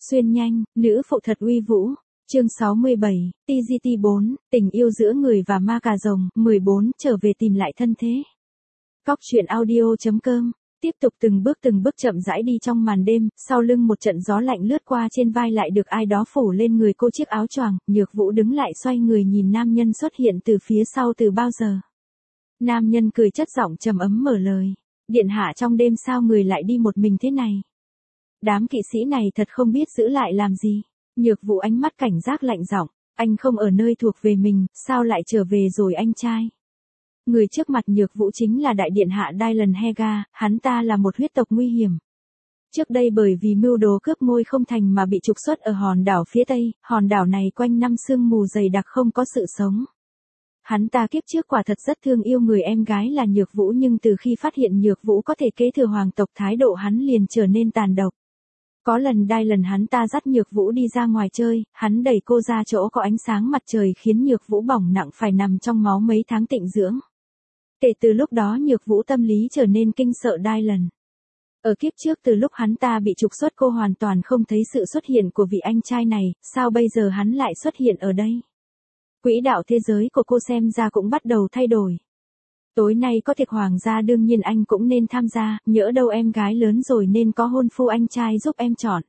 Xuyên nhanh, nữ phụ thật uy vũ. Chương 67, TGT4, tình yêu giữa người và ma cà rồng. 14, trở về tìm lại thân thế. Góc truyện audio.com. Tiếp tục từng bước chậm rãi đi trong màn đêm, sau lưng một trận gió lạnh lướt qua, trên vai lại được ai đó phủ lên người cô chiếc áo choàng. Nhược Vũ đứng lại xoay người nhìn nam nhân xuất hiện từ phía sau từ bao giờ. Nam nhân cười chất giọng trầm ấm mở lời. Điện hạ, trong đêm sao người lại đi một mình thế này? Đám kỵ sĩ này thật không biết giữ lại làm gì. Nhược Vũ ánh mắt cảnh giác lạnh giọng, anh không ở nơi thuộc về mình, sao lại trở về rồi anh trai? Người trước mặt Nhược Vũ chính là đại điện hạ Dylan Haga, hắn ta là một huyết tộc nguy hiểm. Trước đây bởi vì mưu đồ cướp ngôi không thành mà bị trục xuất ở hòn đảo phía tây, hòn đảo này quanh năm sương mù dày đặc không có sự sống. Hắn ta kiếp trước quả thật rất thương yêu người em gái là Nhược Vũ, nhưng từ khi phát hiện Nhược Vũ có thể kế thừa hoàng tộc, thái độ hắn liền trở nên tàn độc. Có lần Dylan hắn ta dắt Nhược Vũ đi ra ngoài chơi, hắn đẩy cô ra chỗ có ánh sáng mặt trời khiến Nhược Vũ bỏng nặng phải nằm trong máu mấy tháng tịnh dưỡng. Kể từ lúc đó Nhược Vũ tâm lý trở nên kinh sợ Dylan. Ở kiếp trước từ lúc hắn ta bị trục xuất cô hoàn toàn không thấy sự xuất hiện của vị anh trai này, sao bây giờ hắn lại xuất hiện ở đây? Quỹ đạo thế giới của cô xem ra cũng bắt đầu thay đổi. Tối nay có tiệc hoàng gia, đương nhiên anh cũng nên tham gia, nhỡ đâu em gái lớn rồi nên có hôn phu anh trai giúp em chọn.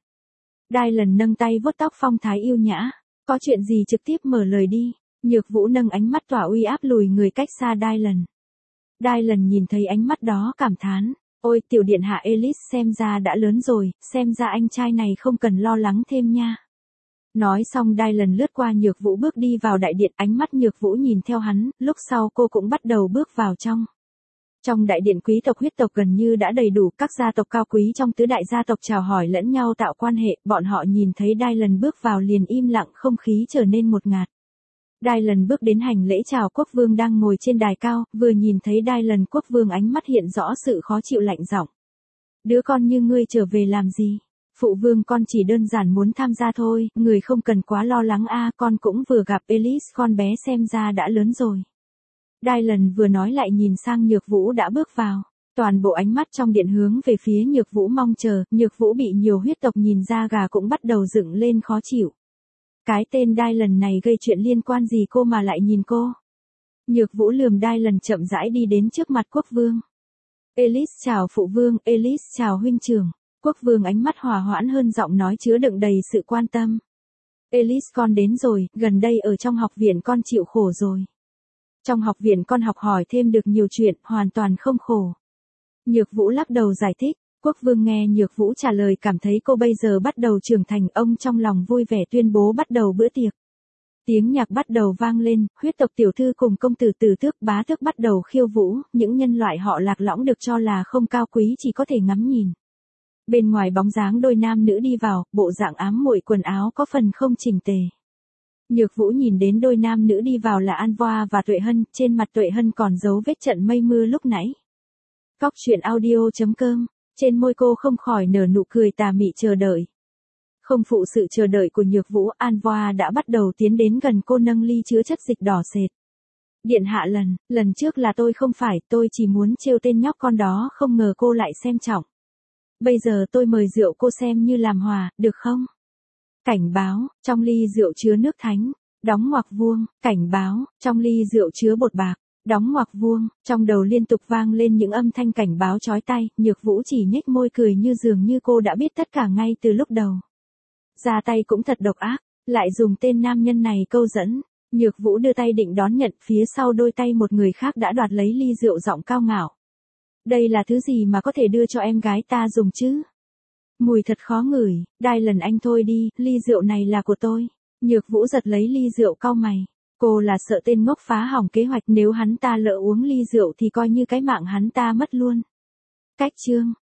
Dylan nâng tay vuốt tóc phong thái yêu nhã. Có chuyện gì trực tiếp mở lời đi. Nhược Vũ nâng ánh mắt tỏa uy áp lùi người cách xa Dylan. Dylan nhìn thấy ánh mắt đó cảm thán. Ôi tiểu điện hạ Ellis xem ra đã lớn rồi, xem ra anh trai này không cần lo lắng thêm nha. Nói xong Dylan lướt qua Nhược Vũ bước đi vào đại điện, ánh mắt Nhược Vũ nhìn theo hắn, lúc sau cô cũng bắt đầu bước vào trong. Trong đại điện quý tộc huyết tộc gần như đã đầy đủ, các gia tộc cao quý trong tứ đại gia tộc chào hỏi lẫn nhau tạo quan hệ, bọn họ nhìn thấy Dylan bước vào liền im lặng, không khí trở nên ngột ngạt. Dylan bước đến hành lễ chào quốc vương đang ngồi trên đài cao, vừa nhìn thấy Dylan quốc vương ánh mắt hiện rõ sự khó chịu lạnh giọng. Đứa con như ngươi trở về làm gì? Phụ vương, con chỉ đơn giản muốn tham gia thôi, người không cần quá lo lắng a, con cũng vừa gặp Ellis, con bé xem ra đã lớn rồi. Dylan vừa nói lại nhìn sang Nhược Vũ đã bước vào. Toàn bộ ánh mắt trong điện hướng về phía Nhược Vũ mong chờ, Nhược Vũ bị nhiều huyết tộc nhìn ra gà cũng bắt đầu dựng lên khó chịu. Cái tên Dylan này gây chuyện liên quan gì cô mà lại nhìn cô? Nhược Vũ lườm Dylan chậm rãi đi đến trước mặt quốc vương. Ellis chào phụ vương, Ellis chào huynh trưởng. Quốc vương ánh mắt hòa hoãn hơn, giọng nói chứa đựng đầy sự quan tâm. Ellis, con đến rồi, gần đây ở trong học viện con chịu khổ rồi. Trong học viện con học hỏi thêm được nhiều chuyện, hoàn toàn không khổ. Nhược Vũ lắc đầu giải thích. Quốc vương nghe Nhược Vũ trả lời cảm thấy cô bây giờ bắt đầu trưởng thành, ông trong lòng vui vẻ tuyên bố bắt đầu bữa tiệc. Tiếng nhạc bắt đầu vang lên, huyết tộc tiểu thư cùng công tử Tử Tước Bá Tước bắt đầu khiêu vũ, những nhân loại họ Lạc Lõng được cho là không cao quý chỉ có thể ngắm nhìn. Bên ngoài bóng dáng đôi nam nữ đi vào, bộ dạng ám muội, quần áo có phần không chỉnh tề. Nhược Vũ nhìn đến đôi nam nữ đi vào là An Voa và Tuệ Hân, trên mặt Tuệ Hân còn dấu vết trận mây mưa lúc nãy. Góc truyện audio.com. Trên môi cô không khỏi nở nụ cười tà mị chờ đợi. Không phụ sự chờ đợi của Nhược Vũ, An Voa đã bắt đầu tiến đến gần cô, nâng ly chứa chất dịch đỏ sệt. Điện hạ, lần trước là tôi không phải, tôi chỉ muốn trêu tên nhóc con đó, không ngờ cô lại xem trọng. Bây giờ tôi mời rượu cô xem như làm hòa, được không? Cảnh báo, trong ly rượu chứa nước thánh, đóng ngoặc vuông, cảnh báo, trong ly rượu chứa bột bạc. Đóng ngoặc vuông, trong đầu liên tục vang lên những âm thanh cảnh báo chói tai, Nhược Vũ chỉ nhếch môi cười như dường như cô đã biết tất cả ngay từ lúc đầu. Ra tay cũng thật độc ác, lại dùng tên nam nhân này câu dẫn. Nhược Vũ đưa tay định đón nhận, phía sau đôi tay một người khác đã đoạt lấy ly rượu, giọng cao ngạo. Đây là thứ gì mà có thể đưa cho em gái ta dùng chứ? Mùi thật khó ngửi, Dylan anh thôi đi, ly rượu này là của tôi. Nhược Vũ giật lấy ly rượu, cau mày. Cô là sợ tên ngốc phá hỏng kế hoạch, nếu hắn ta lỡ uống ly rượu thì coi như cái mạng hắn ta mất luôn. Cách chương